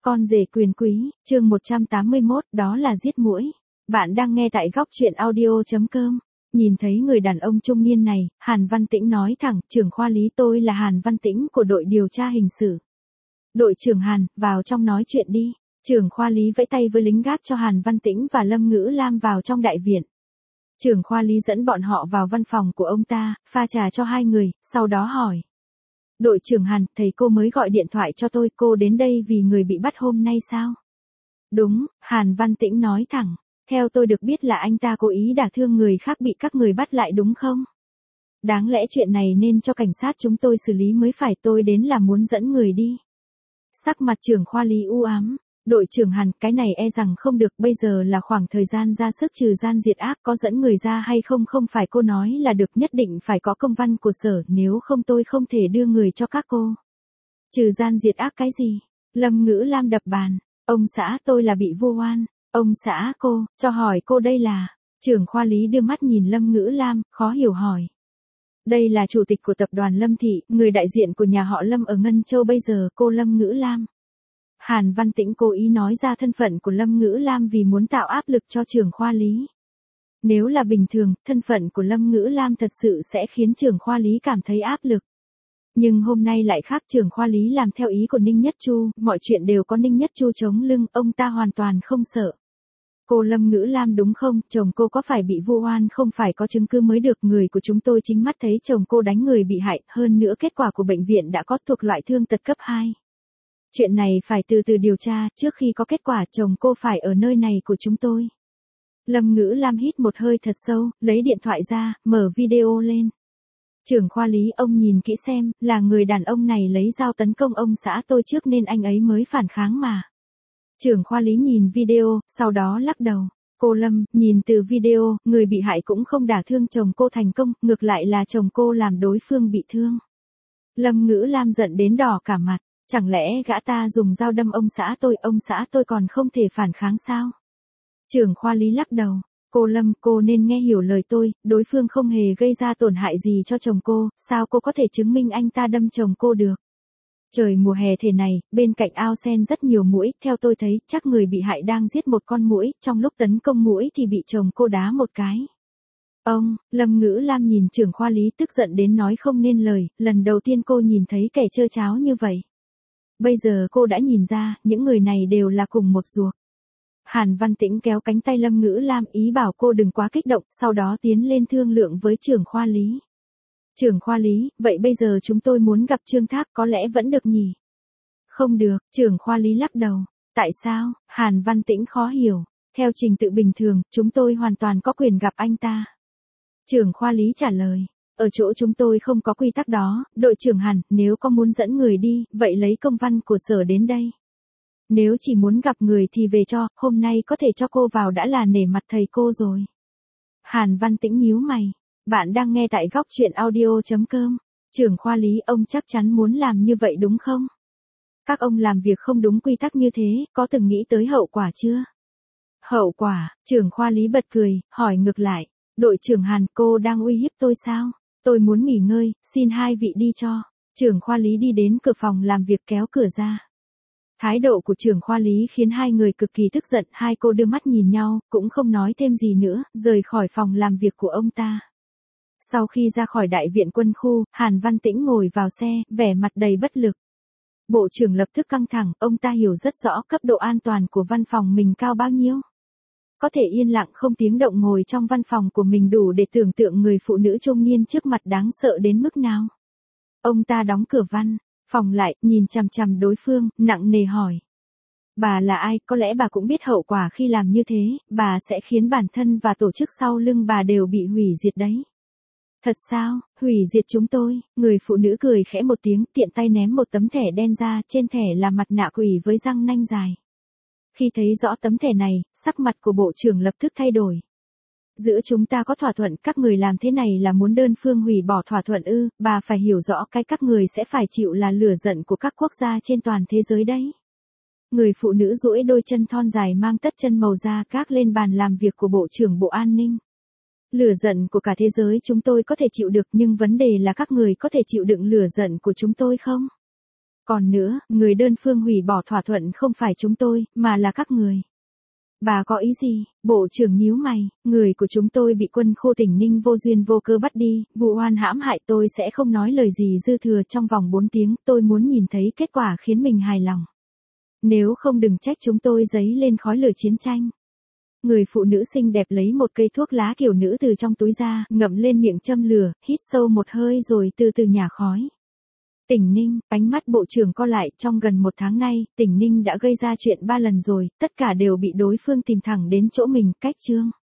Con rể quyền quý, chương 181, đó là giết muỗi. Bạn đang nghe tại góc truyện audio.com. Nhìn thấy người đàn ông trung niên này, Hàn Văn Tĩnh nói thẳng, trưởng khoa lý, tôi là Hàn Văn Tĩnh của đội điều tra hình sự. Đội trưởng Hàn, vào trong nói chuyện đi. Trưởng khoa lý vẫy tay với lính gác cho Hàn Văn Tĩnh và Lâm Ngữ Lam vào trong đại viện. Trưởng khoa lý dẫn bọn họ vào văn phòng của ông ta, pha trà cho hai người, sau đó hỏi. Đội trưởng Hàn, thầy cô mới gọi điện thoại cho tôi, cô đến đây vì người bị bắt hôm nay sao? Đúng, Hàn Văn Tĩnh nói thẳng. Theo tôi được biết là anh ta cố ý đả thương người khác bị các người bắt lại đúng không? Đáng lẽ chuyện này nên cho cảnh sát chúng tôi xử lý mới phải, tôi đến là muốn dẫn người đi. Sắc mặt trưởng khoa lý u ám. Đội trưởng Hàn, cái này e rằng không được, bây giờ là khoảng thời gian ra sức trừ gian diệt ác, có dẫn người ra hay không không phải cô nói là được, nhất định phải có công văn của sở, nếu không tôi không thể đưa người cho các cô. Trừ gian diệt ác cái gì? Lâm Ngữ Lam đập bàn. Ông xã tôi là bị vu oan. Ông xã cô, cho hỏi cô đây là... Trưởng khoa lý đưa mắt nhìn Lâm Ngữ Lam, khó hiểu hỏi. Đây là chủ tịch của tập đoàn Lâm Thị, người đại diện của nhà họ Lâm ở Ngân Châu bây giờ, cô Lâm Ngữ Lam. Hàn Văn Tĩnh cố ý nói ra thân phận của Lâm Ngữ Lam vì muốn tạo áp lực cho trưởng khoa lý. Nếu là bình thường, thân phận của Lâm Ngữ Lam thật sự sẽ khiến trưởng khoa lý cảm thấy áp lực. Nhưng hôm nay lại khác, trưởng khoa lý làm theo ý của Ninh Nhất Chu, mọi chuyện đều có Ninh Nhất Chu chống lưng, ông ta hoàn toàn không sợ. Cô Lâm Ngữ Lam đúng không, chồng cô có phải bị vu oan không, phải có chứng cứ mới được, người của chúng tôi chính mắt thấy chồng cô đánh người bị hại, hơn nữa kết quả của bệnh viện đã có, thuộc loại thương tật cấp 2. Chuyện này phải từ từ điều tra, trước khi có kết quả chồng cô phải ở nơi này của chúng tôi. Lâm Ngữ Lam hít một hơi thật sâu, lấy điện thoại ra, mở video lên. Trưởng khoa lý, ông nhìn kỹ xem, là người đàn ông này lấy dao tấn công ông xã tôi trước nên anh ấy mới phản kháng mà. Trưởng khoa lý nhìn video, sau đó lắc đầu. Cô Lâm, nhìn từ video, người bị hại cũng không đả thương chồng cô thành công, ngược lại là chồng cô làm đối phương bị thương. Lâm Ngữ Lam giận đến đỏ cả mặt. Chẳng lẽ gã ta dùng dao đâm ông xã tôi còn không thể phản kháng sao? Trưởng khoa lý lắc đầu. Cô Lâm, cô nên nghe hiểu lời tôi, đối phương không hề gây ra tổn hại gì cho chồng cô, sao cô có thể chứng minh anh ta đâm chồng cô được? Trời mùa hè thế này, bên cạnh ao sen rất nhiều muỗi, theo tôi thấy, chắc người bị hại đang giết một con muỗi, trong lúc tấn công muỗi thì bị chồng cô đá một cái. Ông, Lâm Ngữ Lam nhìn trưởng khoa lý tức giận đến nói không nên lời, lần đầu tiên cô nhìn thấy kẻ trơ tráo như vậy. Bây giờ cô đã nhìn ra, những người này đều là cùng một ruột. Hàn Văn Tĩnh kéo cánh tay Lâm Ngữ Lam, ý bảo cô đừng quá kích động, sau đó tiến lên thương lượng với trưởng khoa lý. Trưởng khoa lý, vậy bây giờ chúng tôi muốn gặp Trương Thác, có lẽ vẫn được nhỉ? Không được, trưởng khoa lý lắc đầu. Tại sao? Hàn Văn Tĩnh khó hiểu. Theo trình tự bình thường, chúng tôi hoàn toàn có quyền gặp anh ta. Trưởng khoa lý trả lời. Ở chỗ chúng tôi không có quy tắc đó, đội trưởng Hàn, nếu có muốn dẫn người đi, vậy lấy công văn của sở đến đây. Nếu chỉ muốn gặp người thì về cho, hôm nay có thể cho cô vào đã là nể mặt thầy cô rồi. Hàn Văn Tĩnh nhíu mày. Bạn đang nghe tại góc truyện audio.com. Trưởng khoa lý, ông chắc chắn muốn làm như vậy đúng không? Các ông làm việc không đúng quy tắc như thế, có từng nghĩ tới hậu quả chưa? Hậu quả, trưởng khoa lý bật cười, hỏi ngược lại. Đội trưởng Hàn, cô đang uy hiếp tôi sao? Tôi muốn nghỉ ngơi, xin hai vị đi cho. Trưởng khoa lý đi đến cửa phòng làm việc kéo cửa ra. Thái độ của trưởng khoa lý khiến hai người cực kỳ tức giận, hai cô đưa mắt nhìn nhau, cũng không nói thêm gì nữa, rời khỏi phòng làm việc của ông ta. Sau khi ra khỏi đại viện quân khu, Hàn Văn Tĩnh ngồi vào xe, vẻ mặt đầy bất lực. Bộ trưởng lập tức căng thẳng, ông ta hiểu rất rõ cấp độ an toàn của văn phòng mình cao bao nhiêu. Có thể yên lặng không tiếng động ngồi trong văn phòng của mình đủ để tưởng tượng người phụ nữ trung niên trước mặt đáng sợ đến mức nào. Ông ta đóng cửa văn phòng lại, nhìn chằm chằm đối phương, nặng nề hỏi. Bà là ai, có lẽ bà cũng biết hậu quả khi làm như thế, bà sẽ khiến bản thân và tổ chức sau lưng bà đều bị hủy diệt đấy. Thật sao, hủy diệt chúng tôi, người phụ nữ cười khẽ một tiếng, tiện tay ném một tấm thẻ đen ra, trên thẻ là mặt nạ quỷ với răng nanh dài. Khi thấy rõ tấm thẻ này, sắc mặt của bộ trưởng lập tức thay đổi. Giữa chúng ta có thỏa thuận, các người làm thế này là muốn đơn phương hủy bỏ thỏa thuận ư? Bà phải hiểu rõ cái các người sẽ phải chịu là lửa giận của các quốc gia trên toàn thế giới đấy. Người phụ nữ duỗi đôi chân thon dài mang tất chân màu da gác lên bàn làm việc của Bộ trưởng Bộ An ninh. Lửa giận của cả thế giới chúng tôi có thể chịu được, nhưng vấn đề là các người có thể chịu đựng lửa giận của chúng tôi không? Còn nữa, người đơn phương hủy bỏ thỏa thuận không phải chúng tôi, mà là các người. Bà có ý gì? Bộ trưởng nhíu mày, người của chúng tôi bị quân khu tỉnh Ninh vô duyên vô cớ bắt đi, vụ oan hãm hại tôi sẽ không nói lời gì dư thừa trong vòng 4 tiếng, tôi muốn nhìn thấy kết quả khiến mình hài lòng. Nếu không đừng trách chúng tôi giấy lên khói lửa chiến tranh. Người phụ nữ xinh đẹp lấy một cây thuốc lá kiểu nữ từ trong túi ra, ngậm lên miệng châm lửa, hít sâu một hơi rồi từ từ nhả khói. Tỉnh Ninh, ánh mắt bộ trưởng co lại, trong gần 1 tháng nay, tỉnh Ninh đã gây ra chuyện 3 lần rồi, tất cả đều bị đối phương tìm thẳng đến chỗ mình, cách chương.